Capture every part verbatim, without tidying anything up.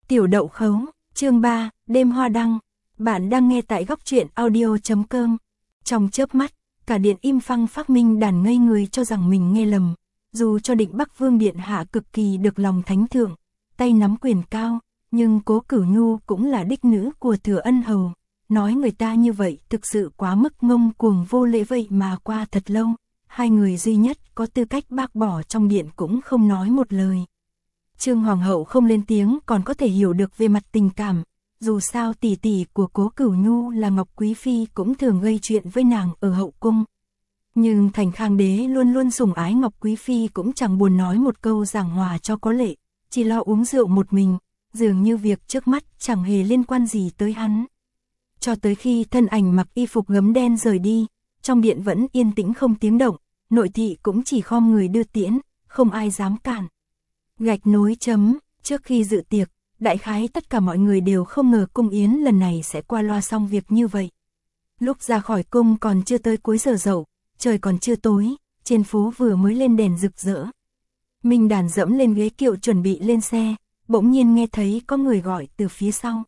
Tiểu đậu khấu, chương ba, đêm hoa đăng. Bạn đang nghe tại góc truyện audio chấm com. Trong chớp mắt, cả điện im phăng phắc. Minh Đàn ngây người cho rằng mình nghe lầm. Dù cho Định Bắc Vương điện hạ cực kỳ được lòng thánh thượng, tay nắm quyền cao, nhưng Cố Cửu Nhu cũng là đích nữ của Thừa Ân hầu. Nói người ta như vậy thực sự quá mức ngông cuồng vô lễ, vậy mà qua thật lâu, hai người duy nhất có tư cách bác bỏ trong điện cũng không nói một lời. Trương Hoàng hậu không lên tiếng còn có thể hiểu được về mặt tình cảm, dù sao tỷ tỷ của Cố Cửu Nhu là Ngọc Quý Phi cũng thường gây chuyện với nàng ở hậu cung. Nhưng Thành Khang đế luôn luôn sủng ái Ngọc Quý Phi cũng chẳng buồn nói một câu giảng hòa cho có lệ, chỉ lo uống rượu một mình, dường như việc trước mắt chẳng hề liên quan gì tới hắn. Cho tới khi thân ảnh mặc y phục gấm đen rời đi, trong điện vẫn yên tĩnh không tiếng động, nội thị cũng chỉ khom người đưa tiễn, không ai dám cản. Gạch nối chấm, trước khi dự tiệc, đại khái tất cả mọi người đều không ngờ cung yến lần này sẽ qua loa xong việc như vậy. Lúc ra khỏi cung còn chưa tới cuối giờ dậu, trời còn chưa tối, trên phố vừa mới lên đèn rực rỡ. Minh Đàn dẫm lên ghế kiệu chuẩn bị lên xe, bỗng nhiên nghe thấy có người gọi từ phía sau.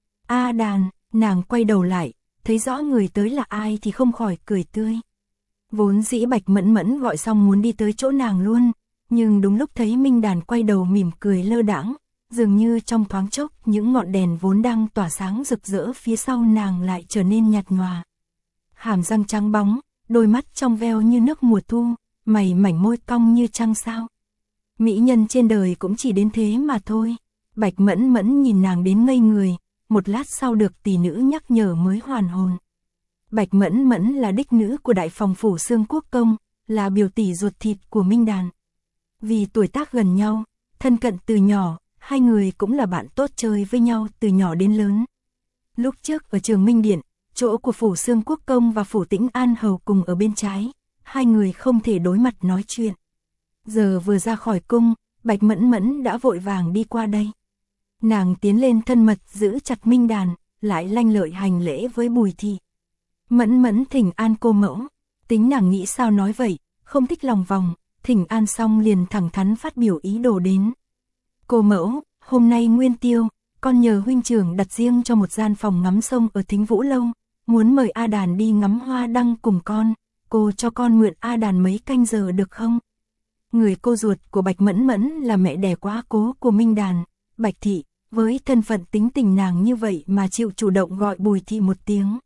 A Đàn, nàng quay đầu lại, thấy rõ người tới là ai thì không khỏi cười tươi. Vốn dĩ Bạch Mẫn Mẫn gọi xong muốn đi tới chỗ nàng luôn, nhưng đúng lúc thấy Minh Đàn quay đầu mỉm cười lơ đãng, dường như trong thoáng chốc những ngọn đèn vốn đang tỏa sáng rực rỡ phía sau nàng lại trở nên nhạt nhòa. Hàm răng trắng bóng, đôi mắt trong veo như nước mùa thu, mày mảnh môi cong như trăng sao. Mỹ nhân trên đời cũng chỉ đến thế mà thôi. Bạch Mẫn Mẫn nhìn nàng đến ngây người, một lát sau được tỷ nữ nhắc nhở mới hoàn hồn. Bạch Mẫn Mẫn là đích nữ của đại phòng phủ Xương Quốc công, là biểu tỷ ruột thịt của Minh Đàn. Vì tuổi tác gần nhau, thân cận từ nhỏ, hai người cũng là bạn tốt chơi với nhau từ nhỏ đến lớn. Lúc trước ở Trường Minh Điện, chỗ của phủ Xương Quốc công và phủ Tĩnh An hầu cùng ở bên trái, hai người không thể đối mặt nói chuyện. Giờ vừa ra khỏi cung, Bạch Mẫn Mẫn đã vội vàng đi qua đây. Nàng tiến lên thân mật giữ chặt Minh Đàn, lại lanh lợi hành lễ với Bùi thị. Mẫn Mẫn thỉnh an cô mẫu. Tính nàng nghĩ sao nói vậy, không thích lòng vòng, thỉnh an xong liền thẳng thắn phát biểu ý đồ đến. Cô mẫu, hôm nay Nguyên Tiêu, con nhờ huynh trưởng đặt riêng cho một gian phòng ngắm sông ở Thính Vũ Lâu, muốn mời A Đàn đi ngắm hoa đăng cùng con, cô cho con mượn A Đàn mấy canh giờ được không? Người cô ruột của Bạch Mẫn Mẫn là mẹ đẻ quá cố của Minh Đàn, Bạch thị, với thân phận tính tình nàng như vậy mà chịu chủ động gọi Bùi thị một tiếng.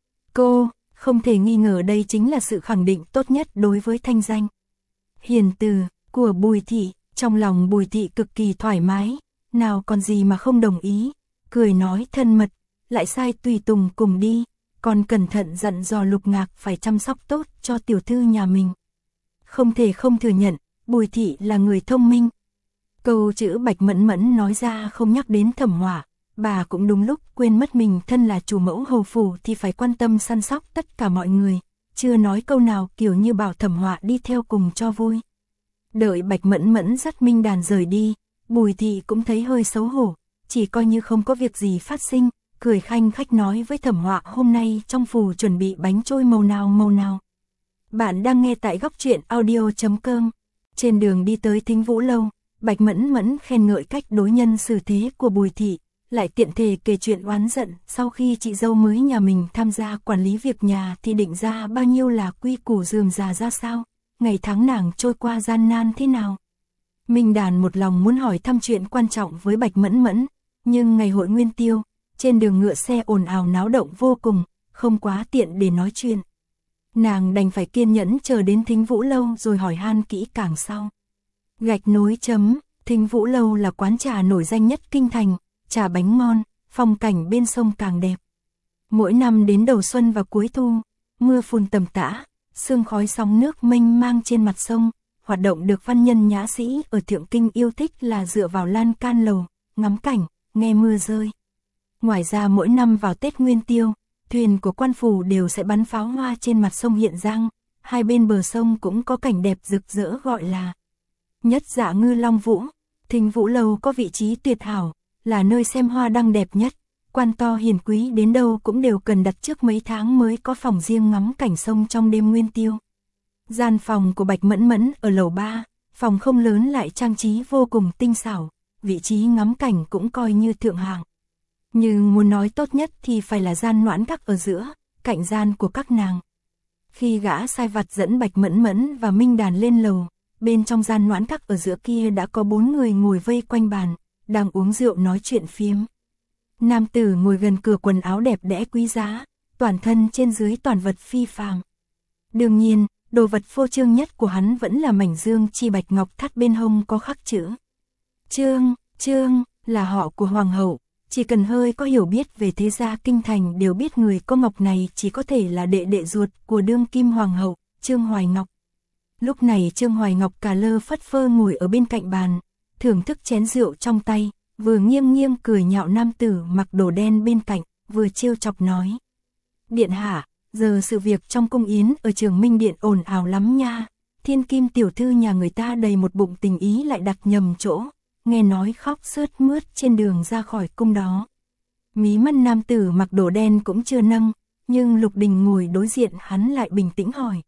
Cô, không thể nghi ngờ đây chính là sự khẳng định tốt nhất đối với thanh danh hiền từ của Bùi thị. Trong lòng Bùi thị cực kỳ thoải mái, nào còn gì mà không đồng ý, cười nói thân mật, lại sai tùy tùng cùng đi, còn cẩn thận dặn dò Lục Ngạc phải chăm sóc tốt cho tiểu thư nhà mình. Không thể không thừa nhận, Bùi thị là người thông minh. Câu chữ Bạch Mẫn Mẫn nói ra không nhắc đến Thẩm Hỏa, bà cũng đúng lúc quên mất mình thân là chủ mẫu hầu phủ thì phải quan tâm săn sóc tất cả mọi người, chưa nói câu nào kiểu như bảo Thẩm Hỏa đi theo cùng cho vui. Đợi Bạch Mẫn Mẫn dắt Minh Đàn rời đi, Bùi thị cũng thấy hơi xấu hổ, chỉ coi như không có việc gì phát sinh, cười khanh khách nói với Thẩm Họa hôm nay trong phủ chuẩn bị bánh trôi màu nào màu nào. Bạn đang nghe tại góc truyện audio chấm com. Trên đường đi tới Thính Vũ Lâu, Bạch Mẫn Mẫn khen ngợi cách đối nhân xử thế của Bùi thị, lại tiện thể kể chuyện oán giận sau khi chị dâu mới nhà mình tham gia quản lý việc nhà thì định ra bao nhiêu là quy củ rườm rà ra sao, ngày tháng nàng trôi qua gian nan thế nào. Minh Đàn một lòng muốn hỏi thăm chuyện quan trọng với Bạch Mẫn Mẫn, nhưng ngày hội Nguyên Tiêu, trên đường ngựa xe ồn ào náo động vô cùng, không quá tiện để nói chuyện. Nàng đành phải kiên nhẫn chờ đến Thính Vũ Lâu rồi hỏi han kỹ càng sau. Gạch nối chấm, Thính Vũ Lâu là quán trà nổi danh nhất kinh thành, trà bánh ngon, phong cảnh bên sông càng đẹp. Mỗi năm đến đầu xuân và cuối thu, mưa phùn tầm tã, sương khói sóng nước mênh mang trên mặt sông, hoạt động được văn nhân nhã sĩ ở Thượng Kinh yêu thích là dựa vào lan can lầu, ngắm cảnh, nghe mưa rơi. Ngoài ra mỗi năm vào Tết Nguyên Tiêu, thuyền của quan phủ đều sẽ bắn pháo hoa trên mặt sông Hiện Giang, hai bên bờ sông cũng có cảnh đẹp rực rỡ gọi là Nhất Dạ Ngư Long Vũ. Thính Vũ Lâu có vị trí tuyệt hảo, là nơi xem hoa đăng đẹp nhất, quan to hiền quý đến đâu cũng đều cần đặt trước mấy tháng mới có phòng riêng ngắm cảnh sông trong đêm Nguyên Tiêu. Gian phòng của Bạch Mẫn Mẫn ở lầu ba, phòng không lớn lại trang trí vô cùng tinh xảo, vị trí ngắm cảnh cũng coi như thượng hạng. Nhưng muốn nói tốt nhất thì phải là gian noãn các ở giữa, cạnh gian của các nàng. Khi gã sai vặt dẫn Bạch Mẫn Mẫn và Minh Đàn lên lầu, bên trong gian noãn các ở giữa kia đã có bốn người ngồi vây quanh bàn, đang uống rượu nói chuyện phiếm. Nam tử ngồi gần cửa quần áo đẹp đẽ quý giá, toàn thân trên dưới toàn vật phi phàm. Đương nhiên, đồ vật phô trương nhất của hắn vẫn là mảnh dương chi bạch ngọc thắt bên hông có khắc chữ. Trương, Trương, là họ của hoàng hậu, chỉ cần hơi có hiểu biết về thế gia kinh thành đều biết người có ngọc này chỉ có thể là đệ đệ ruột của đương kim hoàng hậu, Trương Hoài Ngọc. Lúc này Trương Hoài Ngọc cà lơ phất phơ ngồi ở bên cạnh bàn, thưởng thức chén rượu trong tay, vừa nghiêng nghiêng cười nhạo nam tử mặc đồ đen bên cạnh, vừa trêu chọc nói. Điện hạ, giờ sự việc trong cung yến ở Trường Minh Điện ồn ào lắm nha, thiên kim tiểu thư nhà người ta đầy một bụng tình ý lại đặt nhầm chỗ, nghe nói khóc sướt mướt trên đường ra khỏi cung đó. Mí mắt nam tử mặc đồ đen cũng chưa nâng, nhưng Lục Đình ngồi đối diện hắn lại bình tĩnh hỏi.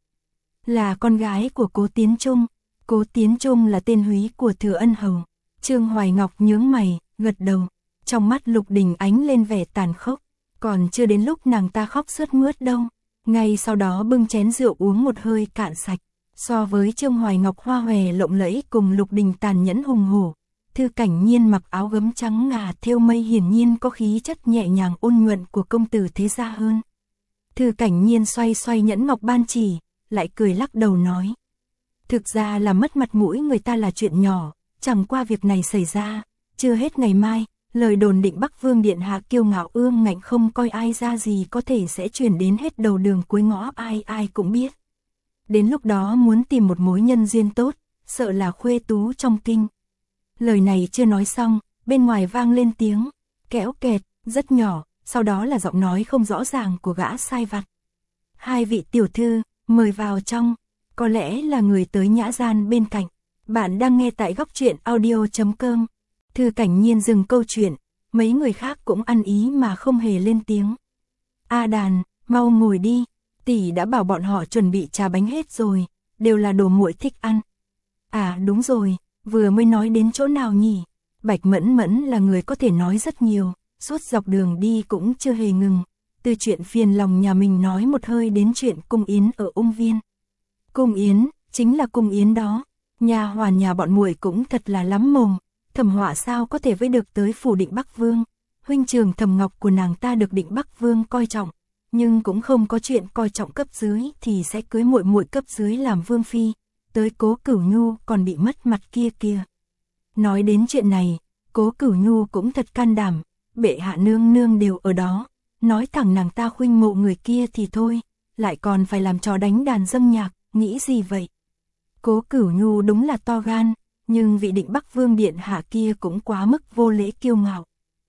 Là con gái của Cố Tiến Trung, Cố Tiến Trung là tên húy của Thừa Ân Hầu. Trương Hoài Ngọc nhướng mày, gật đầu, trong mắt Lục Đình ánh lên vẻ tàn khốc, còn chưa đến lúc nàng ta khóc sướt mướt đâu. Ngay sau đó bưng chén rượu uống một hơi cạn sạch, so với Trương Hoài Ngọc hoa hòe lộng lẫy cùng Lục Đình tàn nhẫn hùng hổ, Thư Cảnh Nhiên mặc áo gấm trắng ngà thêu mây hiển nhiên có khí chất nhẹ nhàng ôn nhuận của công tử thế gia hơn. Thư Cảnh Nhiên xoay xoay nhẫn ngọc ban chỉ, lại cười lắc đầu nói. Thực ra là mất mặt mũi người ta là chuyện nhỏ, chẳng qua việc này xảy ra, chưa hết ngày mai, lời đồn định Bắc Vương Điện hạ kiêu ngạo ương ngạnh không coi ai ra gì có thể sẽ truyền đến hết đầu đường cuối ngõ, ai ai cũng biết. Đến lúc đó muốn tìm một mối nhân duyên tốt, sợ là khuê tú trong kinh. Lời này chưa nói xong, bên ngoài vang lên tiếng kéo kẹt, rất nhỏ, sau đó là giọng nói không rõ ràng của gã sai vặt. Hai vị tiểu thư, mời vào trong, có lẽ là người tới nhã gian bên cạnh. Bạn đang nghe tại góc truyện audio chấm com. Thư Cảnh Nhiên dừng câu chuyện, mấy người khác cũng ăn ý mà không hề lên tiếng. A Đàn, mau ngồi đi, tỷ đã bảo bọn họ chuẩn bị trà bánh hết rồi, đều là đồ muội thích ăn. À đúng rồi, vừa mới nói đến chỗ nào nhỉ? Bạch Mẫn Mẫn là người có thể nói rất nhiều, suốt dọc đường đi cũng chưa hề ngừng, từ chuyện phiền lòng nhà mình nói một hơi đến chuyện cung yến ở Ung Viên. Cung yến, chính là cung yến đó, nhà hoàn nhà bọn muội cũng thật là lắm mồm. Thẩm Họa sao có thể với được tới phủ Định Bắc Vương, huynh trường Thẩm Ngọc của nàng ta được Định Bắc Vương coi trọng, nhưng cũng không có chuyện coi trọng cấp dưới thì sẽ cưới muội muội cấp dưới làm vương phi, tới Cố Cửu Nhu còn bị mất mặt kia kia. Nói đến chuyện này, Cố Cửu Nhu cũng thật can đảm, bệ hạ nương nương đều ở đó, nói thẳng nàng ta khuynh mộ người kia thì thôi, lại còn phải làm trò đánh đàn dâm nhạc, nghĩ gì vậy? Cố Cửu Nhu đúng là to gan, nhưng vị Định Bắc Vương điện hạ kia cũng quá mức vô lễ kiêu ngạo.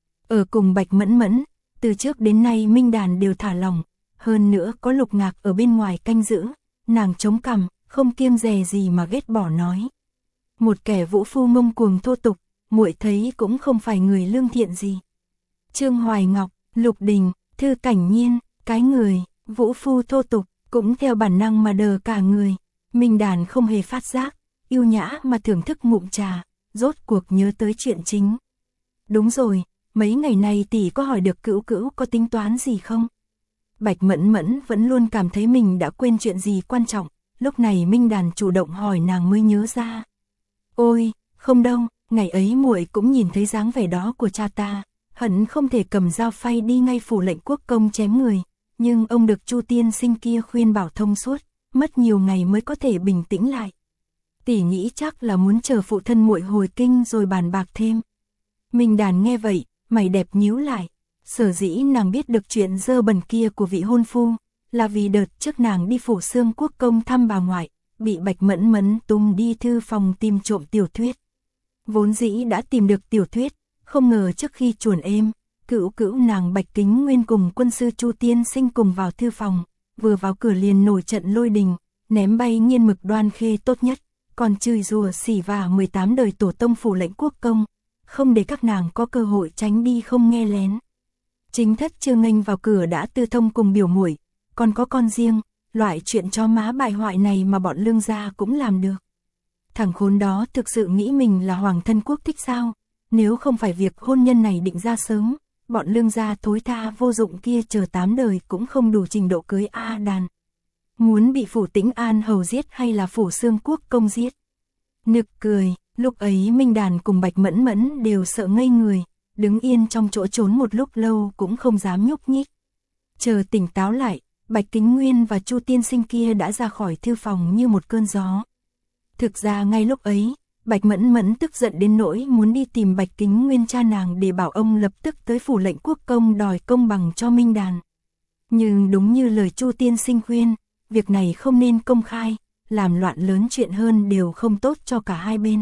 Ở cùng Bạch Mẫn Mẫn, từ trước đến nay Minh Đàn đều thả lòng, hơn nữa có Lục Ngạc ở bên ngoài canh giữ, nàng chống cằm, không kiêng dè gì mà ghét bỏ nói. Một kẻ vũ phu ngông cuồng thô tục, muội thấy cũng không phải người lương thiện gì. Trương Hoài Ngọc, Lục Đình, Thư Cảnh Nhiên, cái người, vũ phu thô tục, cũng theo bản năng mà đờ cả người. Minh Đàn không hề phát giác, yêu nhã mà thưởng thức ngụm trà, rốt cuộc nhớ tới chuyện chính. Đúng rồi, mấy ngày nay tỷ có hỏi được Cữu Cữu có tính toán gì không? Bạch Mẫn Mẫn vẫn luôn cảm thấy mình đã quên chuyện gì quan trọng, lúc này Minh Đàn chủ động hỏi nàng mới nhớ ra. Ôi, không đâu, ngày ấy muội cũng nhìn thấy dáng vẻ đó của cha ta, hận không thể cầm dao phay đi ngay phủ lệnh quốc công chém người, nhưng ông được Chu tiên sinh kia khuyên bảo thông suốt, mất nhiều ngày mới có thể bình tĩnh lại. Tỷ nghĩ chắc là muốn chờ phụ thân muội hồi kinh rồi bàn bạc thêm. Minh Đàn nghe vậy, mày đẹp nhíu lại. Sở dĩ nàng biết được chuyện dơ bẩn kia của vị hôn phu, là vì đợt trước nàng đi phủ Xương quốc công thăm bà ngoại, bị Bạch Mẫn Mẫn tung đi thư phòng tìm trộm tiểu thuyết. Vốn dĩ đã tìm được tiểu thuyết, không ngờ trước khi chuồn êm, Cữu Cữu nàng Bạch Kính Nguyên cùng quân sư Chu tiên sinh cùng vào thư phòng, vừa vào cửa liền nổi trận lôi đình, ném bay nghiên mực Đoan Khê tốt nhất, còn chửi rủa xỉ vả mười tám đời tổ tông phủ lệnh quốc công, không để các nàng có cơ hội tránh đi không nghe lén. Chính thất Trương Nghênh vào cửa đã tư thông cùng biểu muội, còn có con riêng, loại chuyện cho má bại hoại này mà bọn Lương gia cũng làm được. Thằng khốn đó thực sự nghĩ mình là hoàng thân quốc thích sao? nếu không phải việc hôn nhân này định ra sớm, bọn lương gia thối tha vô dụng kia chờ tám đời cũng không đủ trình độ cưới A Đàn. Muốn bị phủ Tĩnh An hầu giết hay là phủ Xương Quốc công giết? Nực cười, lúc ấy Minh Đàn cùng Bạch Mẫn Mẫn đều sợ ngây người, đứng yên trong chỗ trốn một lúc lâu cũng không dám nhúc nhích. Chờ tỉnh táo lại, Bạch Kính Nguyên và Chu tiên sinh kia đã ra khỏi thư phòng như một cơn gió. Thực ra ngay lúc ấy, Bạch Mẫn Mẫn tức giận đến nỗi muốn đi tìm Bạch Kính Nguyên cha nàng để bảo ông lập tức tới phủ lệnh quốc công đòi công bằng cho Minh Đàn. Nhưng đúng như lời Chu tiên sinh khuyên, việc này không nên công khai, làm loạn lớn chuyện hơn đều không tốt cho cả hai bên.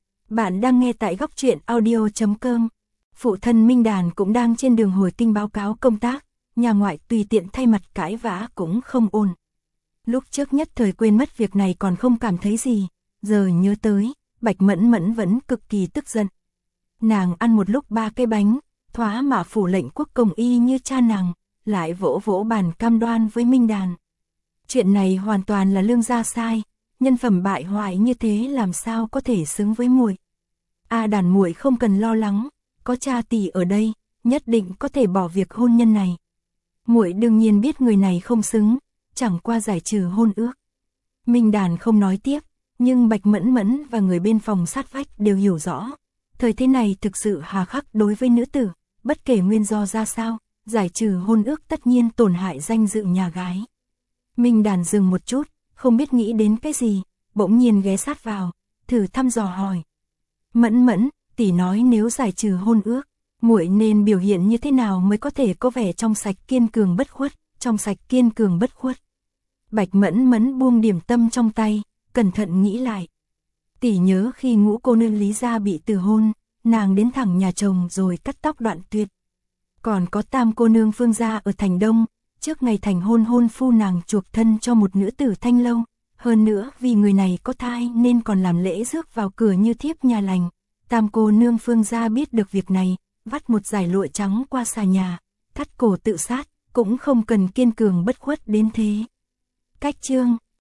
Bạn đang nghe tại góc truyện audio chấm com. Phụ thân Minh Đàn cũng đang trên đường hồi kinh báo cáo công tác, nhà ngoại tùy tiện thay mặt cãi vã cũng không ổn. Lúc trước nhất thời quên mất việc này còn không cảm thấy gì, giờ nhớ tới, Bạch Mẫn Mẫn vẫn cực kỳ tức giận. Nàng ăn một lúc ba cái bánh, thoá mạ phủ lệnh quốc công y như cha nàng, lại vỗ vỗ bàn cam đoan với Minh Đàn. Chuyện này hoàn toàn là lương gia sai, nhân phẩm bại hoại như thế làm sao có thể xứng với muội. A Đàn muội không cần lo lắng, có cha tỷ ở đây, nhất định có thể bỏ việc hôn nhân này. Muội đương nhiên biết người này không xứng, chẳng qua giải trừ hôn ước. Minh Đàn không nói tiếp, nhưng Bạch Mẫn Mẫn và người bên phòng sát vách đều hiểu rõ. Thời thế này thực sự hà khắc đối với nữ tử, bất kể nguyên do ra sao, giải trừ hôn ước tất nhiên tổn hại danh dự nhà gái. Minh Đàn dừng một chút, không biết nghĩ đến cái gì, bỗng nhiên ghé sát vào, thử thăm dò hỏi. Mẫn Mẫn, tỷ nói nếu giải trừ hôn ước, muội nên biểu hiện như thế nào mới có thể có vẻ trong sạch kiên cường bất khuất, trong sạch kiên cường bất khuất. Bạch Mẫn Mẫn buông điểm tâm trong tay, cẩn thận nghĩ lại. Tỷ nhớ khi Ngũ cô nương Lý gia bị từ hôn, nàng đến thẳng nhà chồng rồi cắt tóc đoạn tuyệt. Còn có Tam cô nương Phương gia ở thành Đông, trước ngày thành hôn hôn phu nàng chuộc thân cho một nữ tử Thanh Lâu, hơn nữa vì người này có thai nên còn làm lễ rước vào cửa như thiếp nhà lành. Tam cô nương Phương gia biết được việc này, vắt một dải lụa trắng qua xà nhà, thắt cổ tự sát, cũng không cần kiên cường bất khuất đến thế. Cách chương